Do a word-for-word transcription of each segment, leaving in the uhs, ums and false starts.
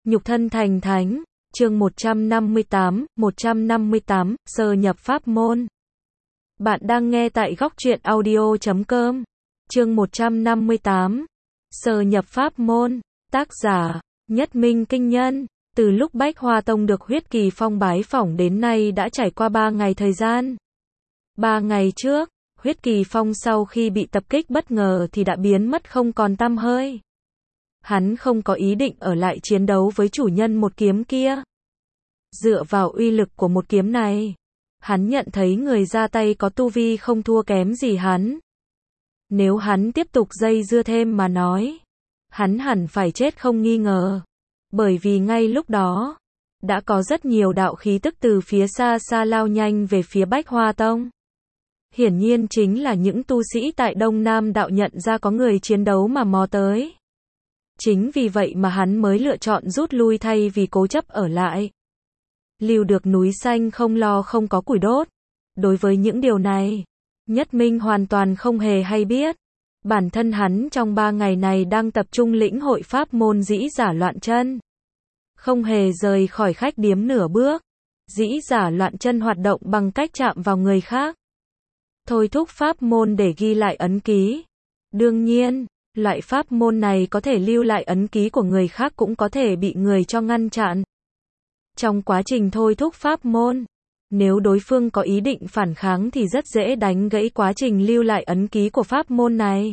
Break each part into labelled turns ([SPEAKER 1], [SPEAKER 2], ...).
[SPEAKER 1] Nhục thân thành thánh, chương một trăm năm mươi tám, một trăm năm mươi tám, sơ nhập pháp môn. Bạn đang nghe tại góc truyện audio chấm com. Chương một trăm năm mươi tám, sơ nhập pháp môn, tác giả, Nhất Minh Kinh Nhân. Từ lúc Bách Hoa Tông được Huyết Kỳ Phong bái phỏng đến nay đã trải qua ba ngày thời gian. Ba ngày trước, Huyết Kỳ Phong sau khi bị tập kích bất ngờ thì đã biến mất không còn tăm hơi. Hắn không có ý định ở lại chiến đấu với chủ nhân một kiếm kia. Dựa vào uy lực của một kiếm này, hắn nhận thấy người ra tay có tu vi không thua kém gì hắn. Nếu hắn tiếp tục dây dưa thêm mà nói, hắn hẳn phải chết không nghi ngờ. Bởi vì ngay lúc đó, đã có rất nhiều đạo khí tức từ phía xa xa lao nhanh về phía Bách Hoa Tông. Hiển nhiên chính là những tu sĩ tại Đông Nam đạo nhận ra có người chiến đấu mà mò tới. Chính vì vậy mà hắn mới lựa chọn rút lui thay vì cố chấp ở lại. Lưu được núi xanh không lo không có củi đốt. Đối với những điều này, Nhất Minh hoàn toàn không hề hay biết. Bản thân hắn trong ba ngày này đang tập trung lĩnh hội pháp môn dĩ giả loạn chân. Không hề rời khỏi khách điếm nửa bước. Dĩ giả loạn chân hoạt động bằng cách chạm vào người khác. Thôi thúc pháp môn để ghi lại ấn ký. Đương nhiên, loại pháp môn này có thể lưu lại ấn ký của người khác cũng có thể bị người cho ngăn chặn. Trong quá trình thôi thúc pháp môn, nếu đối phương có ý định phản kháng thì rất dễ đánh gãy quá trình lưu lại ấn ký của pháp môn này.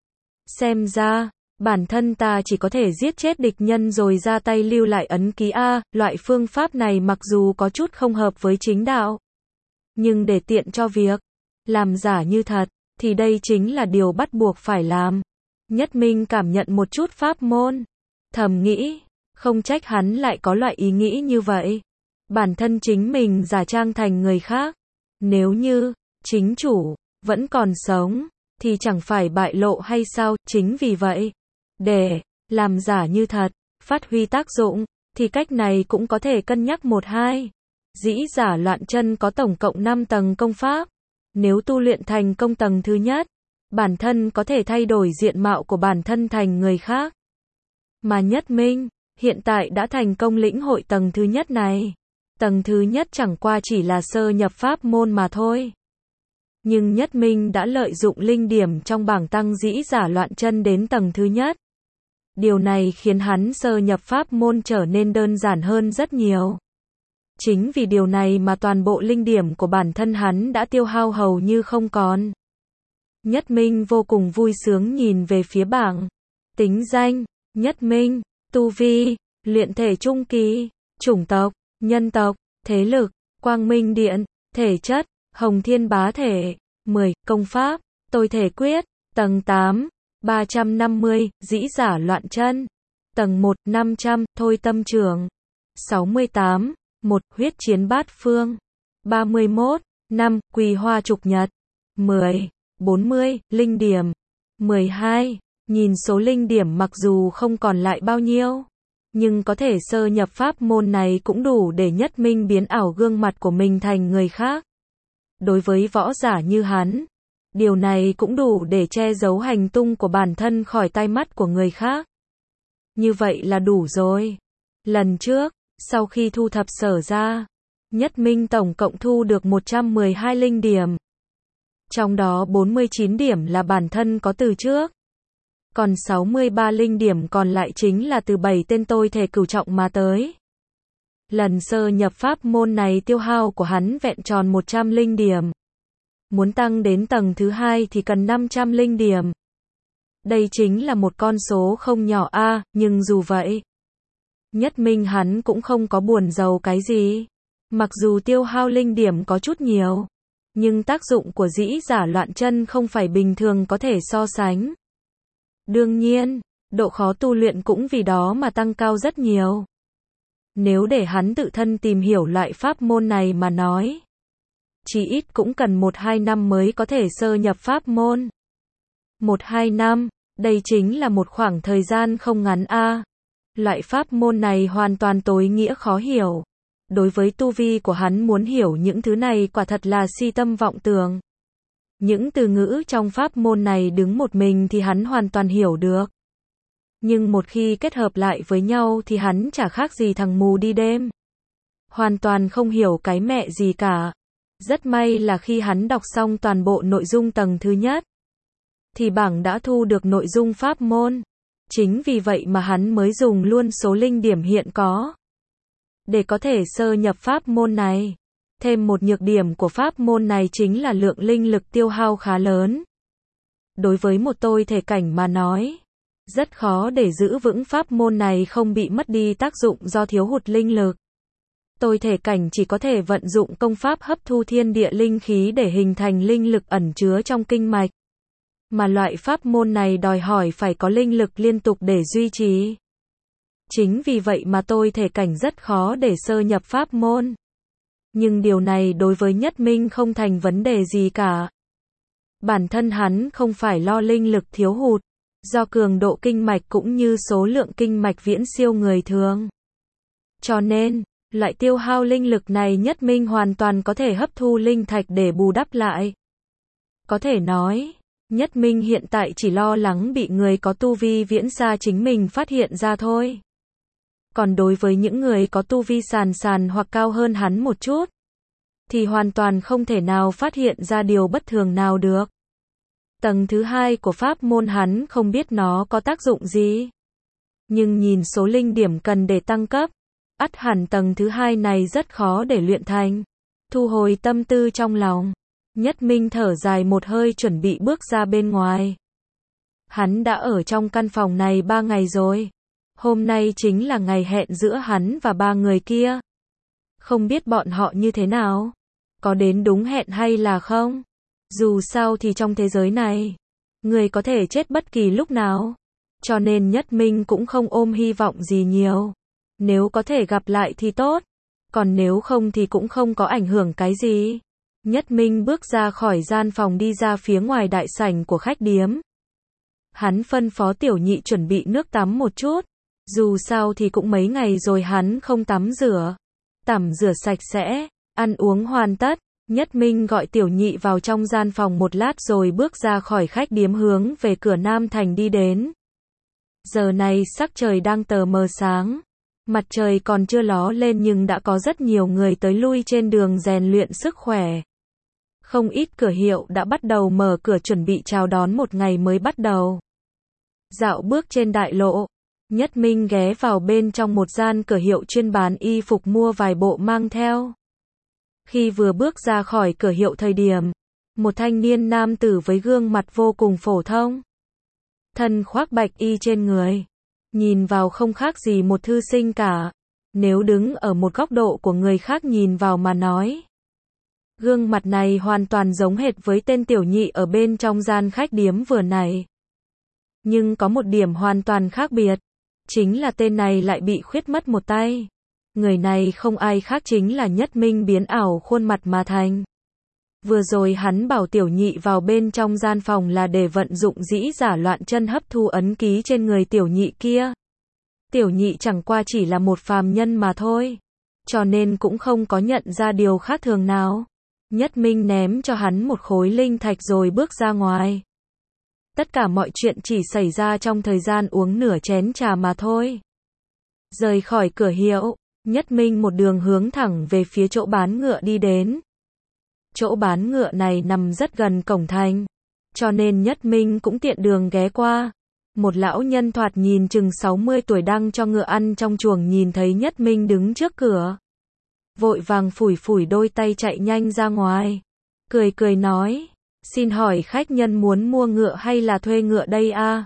[SPEAKER 1] Xem ra, bản thân ta chỉ có thể giết chết địch nhân rồi ra tay lưu lại ấn ký a, loại phương pháp này mặc dù có chút không hợp với chính đạo, nhưng để tiện cho việc làm giả như thật, thì đây chính là điều bắt buộc phải làm. Nhất Minh cảm nhận một chút pháp môn, thầm nghĩ, không trách hắn lại có loại ý nghĩ như vậy. Bản thân chính mình giả trang thành người khác, nếu như chính chủ vẫn còn sống, thì chẳng phải bại lộ hay sao? Chính vì vậy, để làm giả như thật, phát huy tác dụng, thì cách này cũng có thể cân nhắc một hai. Dĩ giả loạn chân có tổng cộng năm tầng công pháp. Nếu tu luyện thành công tầng thứ nhất, bản thân có thể thay đổi diện mạo của bản thân thành người khác. Mà Nhất Minh, hiện tại đã thành công lĩnh hội tầng thứ nhất này. Tầng thứ nhất chẳng qua chỉ là sơ nhập pháp môn mà thôi. Nhưng Nhất Minh đã lợi dụng linh điểm trong bảng tăng dĩ giả loạn chân đến tầng thứ nhất. Điều này khiến hắn sơ nhập pháp môn trở nên đơn giản hơn rất nhiều. Chính vì điều này mà toàn bộ linh điểm của bản thân hắn đã tiêu hao hầu như không còn. Nhất Minh vô cùng vui sướng nhìn về phía bảng. Tính danh, Nhất Minh, tu vi, luyện thể trung kỳ, chủng tộc, nhân tộc, thế lực, Quang Minh Điện, thể chất, Hồng Thiên Bá Thể, mười, công pháp, Tôi Thể Quyết, tầng tám, ba trăm năm mươi, dĩ giả loạn chân, tầng một, năm trăm, Thôi Tâm Trường, sáu mươi tám, một, huyết chiến bát phương, ba mươi mốt, năm, Quỳ Hoa Trục Nhật, mười, bốn mươi, linh điểm, mười hai, nhìn số linh điểm mặc dù không còn lại bao nhiêu, nhưng có thể sơ nhập pháp môn này cũng đủ để Nhất Minh biến ảo gương mặt của mình thành người khác. Đối với võ giả như hắn, điều này cũng đủ để che giấu hành tung của bản thân khỏi tai mắt của người khác. Như vậy là đủ rồi. Lần trước, sau khi thu thập sở ra, Nhất Minh tổng cộng thu được một trăm mười hai linh điểm. Trong đó bốn mươi chín điểm là bản thân có từ trước. Còn sáu mươi ba linh điểm còn lại chính là từ bảy tên tôi thể cửu trọng mà tới. Lần sơ nhập pháp môn này tiêu hao của hắn vẹn tròn một trăm linh điểm. Muốn tăng đến tầng thứ hai thì cần năm trăm linh điểm. Đây chính là một con số không nhỏ a, nhưng dù vậy, Nhất Minh hắn cũng không có buồn giàu cái gì. Mặc dù tiêu hao linh điểm có chút nhiều, nhưng tác dụng của dĩ giả loạn chân không phải bình thường có thể so sánh. Đương nhiên, độ khó tu luyện cũng vì đó mà tăng cao rất nhiều. Nếu để hắn tự thân tìm hiểu loại pháp môn này mà nói, chỉ ít cũng cần một hai năm mới có thể sơ nhập pháp môn. một hai năm, đây chính là một khoảng thời gian không ngắn a. Loại pháp môn này hoàn toàn tối nghĩa khó hiểu. Đối với tu vi của hắn muốn hiểu những thứ này quả thật là si tâm vọng tưởng. Những từ ngữ trong pháp môn này đứng một mình thì hắn hoàn toàn hiểu được. Nhưng một khi kết hợp lại với nhau thì hắn chả khác gì thằng mù đi đêm. Hoàn toàn không hiểu cái mẹ gì cả. Rất may là khi hắn đọc xong toàn bộ nội dung tầng thứ nhất, thì bảng đã thu được nội dung pháp môn. Chính vì vậy mà hắn mới dùng luôn số linh điểm hiện có để có thể sơ nhập pháp môn này. Thêm một nhược điểm của pháp môn này chính là lượng linh lực tiêu hao khá lớn. Đối với một tôi thể cảnh mà nói, rất khó để giữ vững pháp môn này không bị mất đi tác dụng do thiếu hụt linh lực. Tôi thể cảnh chỉ có thể vận dụng công pháp hấp thu thiên địa linh khí để hình thành linh lực ẩn chứa trong kinh mạch. Mà loại pháp môn này đòi hỏi phải có linh lực liên tục để duy trì. Chính vì vậy mà tôi thể cảnh rất khó để sơ nhập pháp môn. Nhưng điều này đối với Nhất Minh không thành vấn đề gì cả. Bản thân hắn không phải lo linh lực thiếu hụt, do cường độ kinh mạch cũng như số lượng kinh mạch viễn siêu người thường. Cho nên, loại tiêu hao linh lực này Nhất Minh hoàn toàn có thể hấp thu linh thạch để bù đắp lại. Có thể nói, Nhất Minh hiện tại chỉ lo lắng bị người có tu vi viễn xa chính mình phát hiện ra thôi. Còn đối với những người có tu vi sàn sàn hoặc cao hơn hắn một chút, thì hoàn toàn không thể nào phát hiện ra điều bất thường nào được. Tầng thứ hai của pháp môn hắn không biết nó có tác dụng gì. Nhưng nhìn số linh điểm cần để tăng cấp, ắt hẳn tầng thứ hai này rất khó để luyện thành. Thu hồi tâm tư trong lòng, Nhất Minh thở dài một hơi chuẩn bị bước ra bên ngoài. Hắn đã ở trong căn phòng này ba ngày rồi. Hôm nay chính là ngày hẹn giữa hắn và ba người kia. Không biết bọn họ như thế nào? Có đến đúng hẹn hay là không? Dù sao thì trong thế giới này, người có thể chết bất kỳ lúc nào. Cho nên Nhất Minh cũng không ôm hy vọng gì nhiều. Nếu có thể gặp lại thì tốt. Còn nếu không thì cũng không có ảnh hưởng cái gì. Nhất Minh bước ra khỏi gian phòng đi ra phía ngoài đại sảnh của khách điếm. Hắn phân phó Tiểu Nhị chuẩn bị nước tắm một chút. Dù sao thì cũng mấy ngày rồi hắn không tắm rửa. Tắm rửa sạch sẽ, ăn uống hoàn tất. Nhất Minh gọi Tiểu Nhị vào trong gian phòng một lát rồi bước ra khỏi khách điếm hướng về cửa Nam Thành đi đến. Giờ này sắc trời đang tờ mờ sáng. Mặt trời còn chưa ló lên nhưng đã có rất nhiều người tới lui trên đường rèn luyện sức khỏe. Không ít cửa hiệu đã bắt đầu mở cửa chuẩn bị chào đón một ngày mới bắt đầu. Dạo bước trên đại lộ, Nhất Minh ghé vào bên trong một gian cửa hiệu chuyên bán y phục mua vài bộ mang theo. Khi vừa bước ra khỏi cửa hiệu thời điểm, một thanh niên nam tử với gương mặt vô cùng phổ thông, thân khoác bạch y trên người, nhìn vào không khác gì một thư sinh cả. Nếu đứng ở một góc độ của người khác nhìn vào mà nói, gương mặt này hoàn toàn giống hệt với tên Tiểu Nhị ở bên trong gian khách điếm vừa nãy. Nhưng có một điểm hoàn toàn khác biệt, chính là tên này lại bị khuyết mất một tay. Người này không ai khác chính là Nhất Minh biến ảo khuôn mặt mà thành. Vừa rồi hắn bảo Tiểu Nhị vào bên trong gian phòng là để vận dụng dĩ giả loạn chân hấp thu ấn ký trên người Tiểu Nhị kia. Tiểu Nhị chẳng qua chỉ là một phàm nhân mà thôi, cho nên cũng không có nhận ra điều khác thường nào. Nhất Minh ném cho hắn một khối linh thạch rồi bước ra ngoài. Tất cả mọi chuyện chỉ xảy ra trong thời gian uống nửa chén trà mà thôi. Rời khỏi cửa hiệu, Nhất Minh một đường hướng thẳng về phía chỗ bán ngựa đi đến. Chỗ bán ngựa này nằm rất gần cổng thành, cho nên Nhất Minh cũng tiện đường ghé qua. Một lão nhân thoạt nhìn chừng sáu mươi tuổi đang cho ngựa ăn trong chuồng nhìn thấy Nhất Minh đứng trước cửa, vội vàng phủi phủi đôi tay chạy nhanh ra ngoài, cười cười nói, xin hỏi khách nhân muốn mua ngựa hay là thuê ngựa đây a?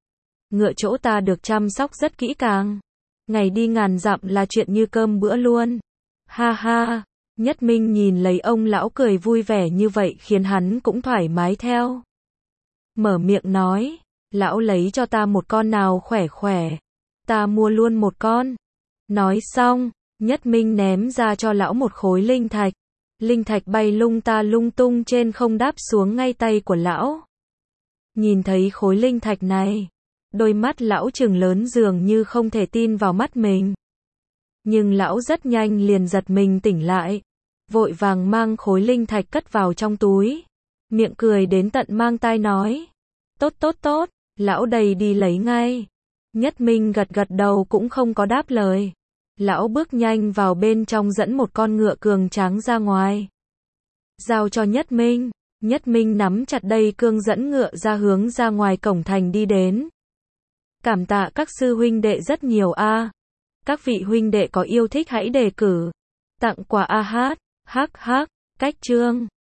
[SPEAKER 1] Ngựa chỗ ta được chăm sóc rất kỹ càng, ngày đi ngàn dặm là chuyện như cơm bữa luôn. Ha ha, Nhất Minh nhìn lấy ông lão cười vui vẻ như vậy khiến hắn cũng thoải mái theo. Mở miệng nói, lão lấy cho ta một con nào khỏe khỏe, ta mua luôn một con. Nói xong, Nhất Minh ném ra cho lão một khối linh thạch. Linh thạch bay lung ta lung tung trên không đáp xuống ngay tay của lão. Nhìn thấy khối linh thạch này, đôi mắt lão trừng lớn dường như không thể tin vào mắt mình. Nhưng lão rất nhanh liền giật mình tỉnh lại, vội vàng mang khối linh thạch cất vào trong túi, miệng cười đến tận mang tai nói, tốt tốt tốt, lão đây đi lấy ngay. Nhất Minh gật gật đầu cũng không có đáp lời. Lão bước nhanh vào bên trong dẫn một con ngựa cường tráng ra ngoài. Giao cho Nhất Minh. Nhất Minh nắm chặt dây cương dẫn ngựa ra hướng ra ngoài cổng thành đi đến. Cảm tạ các sư huynh đệ rất nhiều a. Các vị huynh đệ có yêu thích hãy đề cử. Tặng quà a hát. Hắc hắc. Cách chương.